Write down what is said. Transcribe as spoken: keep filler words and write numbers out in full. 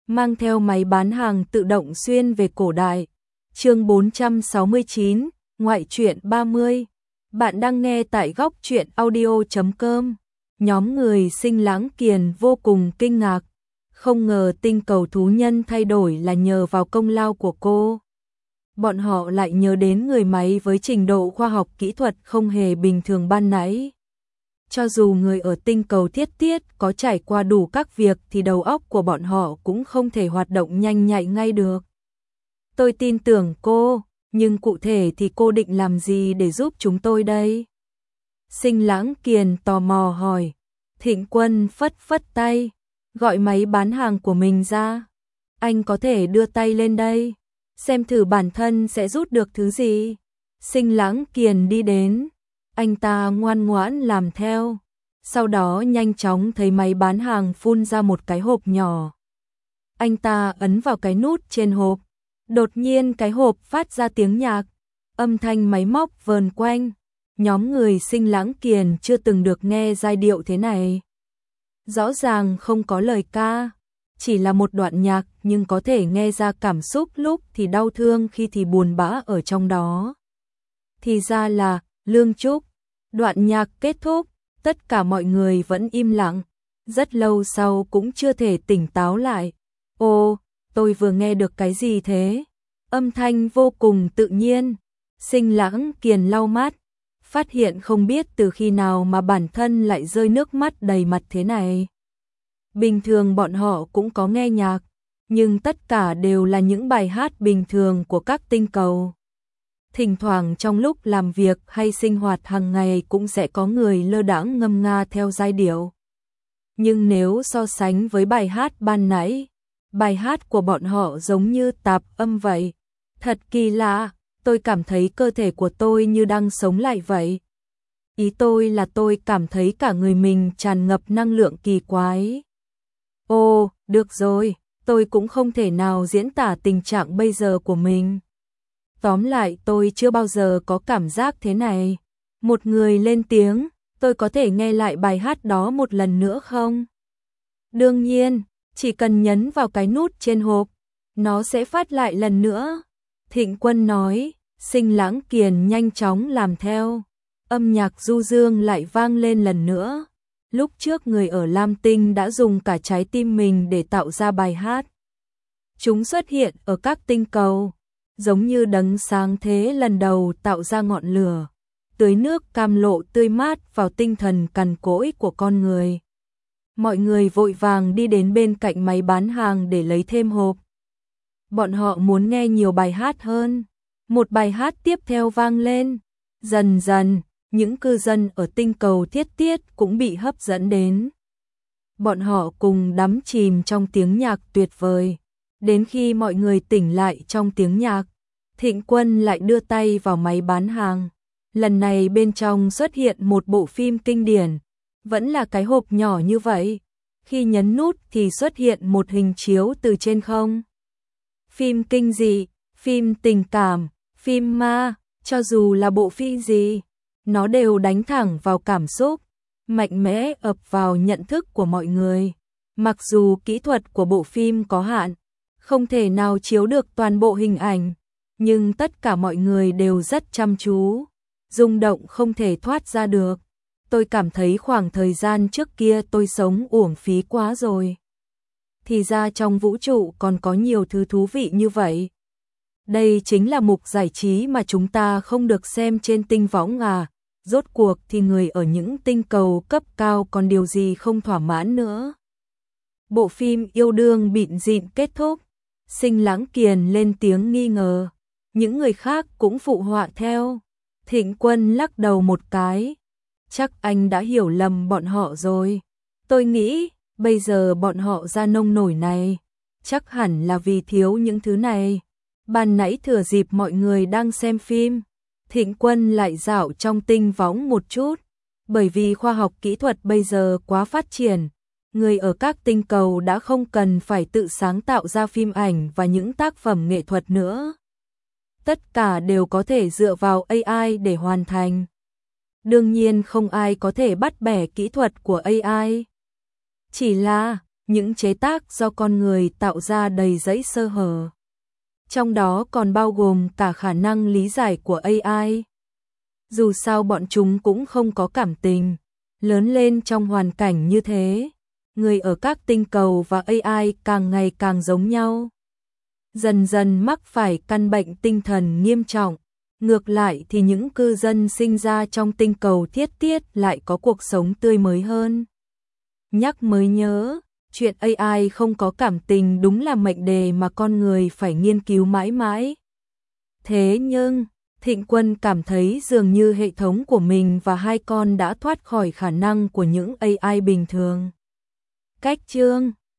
mang theo máy bán hàng tự động xuyên về cổ đại. Chương bốn trăm sáu mươi chín, ngoại truyện ba mươi. Bạn đang nghe tại góc truyện audio chấm com. Nhóm người Sinh Lãng Kiền vô cùng kinh ngạc, không ngờ tinh cầu thú nhân thay đổi là nhờ vào công lao của cô. Bọn họ lại nhớ đến người máy với trình độ khoa học kỹ thuật không hề bình thường ban nãy. Cho dù người ở tinh cầu Thiết Tiết có trải qua đủ các việc thì đầu óc của bọn họ cũng không thể hoạt động nhanh nhạy ngay được. Tôi tin tưởng cô, nhưng cụ thể thì cô định làm gì để giúp chúng tôi đây? Sinh Lãng Kiền tò mò hỏi. Thịnh Quân phất phất tay, gọi máy bán hàng của mình ra. Anh có thể đưa tay lên đây, xem thử bản thân sẽ rút được thứ gì. Sinh Lãng Kiền đi đến, anh ta ngoan ngoãn làm theo. Sau đó nhanh chóng thấy máy bán hàng phun ra một cái hộp nhỏ. Anh ta ấn vào cái nút trên hộp. Đột nhiên cái hộp phát ra tiếng nhạc, âm thanh máy móc vờn quanh. Nhóm người Sinh Lãng Kiền chưa từng được nghe giai điệu thế này. Rõ ràng không có lời ca, chỉ là một đoạn nhạc nhưng có thể nghe ra cảm xúc lúc thì đau thương khi thì buồn bã ở trong đó. Thì ra là Lương Trúc. Đoạn nhạc kết thúc, tất cả mọi người vẫn im lặng, rất lâu sau cũng chưa thể tỉnh táo lại. Ô, tôi vừa nghe được cái gì thế? Âm thanh vô cùng tự nhiên. Sinh Lãng Kiền lau mắt, phát hiện không biết từ khi nào mà bản thân lại rơi nước mắt đầy mặt thế này. Bình thường bọn họ cũng có nghe nhạc, nhưng tất cả đều là những bài hát bình thường của các tinh cầu. Thỉnh thoảng trong lúc làm việc hay sinh hoạt hàng ngày cũng sẽ có người lơ đãng ngâm nga theo giai điệu. Nhưng nếu so sánh với bài hát ban nãy, bài hát của bọn họ giống như tạp âm vậy. Thật kỳ lạ, tôi cảm thấy cơ thể của tôi như đang sống lại vậy. Ý tôi là tôi cảm thấy cả người mình tràn ngập năng lượng kỳ quái. Ồ, được rồi, tôi cũng không thể nào diễn tả tình trạng bây giờ của mình. Tóm lại tôi chưa bao giờ có cảm giác thế này. Một người lên tiếng, tôi có thể nghe lại bài hát đó một lần nữa không? Đương nhiên, chỉ cần nhấn vào cái nút trên hộp, nó sẽ phát lại lần nữa. Thịnh Quân nói. Sinh Lãng Kiền nhanh chóng làm theo. Âm nhạc du dương lại vang lên lần nữa. Lúc trước người ở Lam Tinh đã dùng cả trái tim mình để tạo ra bài hát. Chúng xuất hiện ở các tinh cầu, giống như đấng sáng thế lần đầu tạo ra ngọn lửa, tưới nước cam lộ tươi mát vào tinh thần cằn cỗi của con người. Mọi người vội vàng đi đến bên cạnh máy bán hàng để lấy thêm hộp. Bọn họ muốn nghe nhiều bài hát hơn. Một bài hát tiếp theo vang lên. Dần dần, những cư dân ở tinh cầu Thiết Tiết cũng bị hấp dẫn đến. Bọn họ cùng đắm chìm trong tiếng nhạc tuyệt vời. Đến khi mọi người tỉnh lại trong tiếng nhạc, Thịnh Quân lại đưa tay vào máy bán hàng. Lần này bên trong xuất hiện một bộ phim kinh điển. Vẫn là cái hộp nhỏ như vậy. Khi nhấn nút thì xuất hiện một hình chiếu từ trên không. Phim kinh dị, phim tình cảm, phim ma, cho dù là bộ phim gì, nó đều đánh thẳng vào cảm xúc, mạnh mẽ ập vào nhận thức của mọi người. Mặc dù kỹ thuật của bộ phim có hạn, không thể nào chiếu được toàn bộ hình ảnh, nhưng tất cả mọi người đều rất chăm chú, rung động không thể thoát ra được. Tôi cảm thấy khoảng thời gian trước kia tôi sống uổng phí quá rồi. Thì ra trong vũ trụ còn có nhiều thứ thú vị như vậy. Đây chính là mục giải trí mà chúng ta không được xem trên tinh võng à. Rốt cuộc thì người ở những tinh cầu cấp cao còn điều gì không thỏa mãn nữa. Bộ phim yêu đương bịn dịn kết thúc. Sinh Lãng Kiền lên tiếng nghi ngờ. Những người khác cũng phụ họa theo. Thịnh Quân lắc đầu một cái. Chắc anh đã hiểu lầm bọn họ rồi. Tôi nghĩ bây giờ bọn họ ra nông nổi này, chắc hẳn là vì thiếu những thứ này. Ban nãy thừa dịp mọi người đang xem phim, Thịnh Quân lại dạo trong tinh võng một chút. Bởi vì khoa học kỹ thuật bây giờ quá phát triển, người ở các tinh cầu đã không cần phải tự sáng tạo ra phim ảnh và những tác phẩm nghệ thuật nữa. Tất cả đều có thể dựa vào a i để hoàn thành. Đương nhiên không ai có thể bắt bẻ kỹ thuật của a i. Chỉ là, những chế tác do con người tạo ra đầy rẫy sơ hở. Trong đó còn bao gồm cả khả năng lý giải của a i. Dù sao bọn chúng cũng không có cảm tình, lớn lên trong hoàn cảnh như thế, người ở các tinh cầu và a i càng ngày càng giống nhau. Dần dần mắc phải căn bệnh tinh thần nghiêm trọng. Ngược lại thì những cư dân sinh ra trong tinh cầu Thiết Tiết lại có cuộc sống tươi mới hơn. Nhắc mới nhớ, chuyện a i không có cảm tình đúng là mệnh đề mà con người phải nghiên cứu mãi mãi. Thế nhưng, Thịnh Quân cảm thấy dường như hệ thống của mình và hai con đã thoát khỏi khả năng của những a i bình thường. Cách chương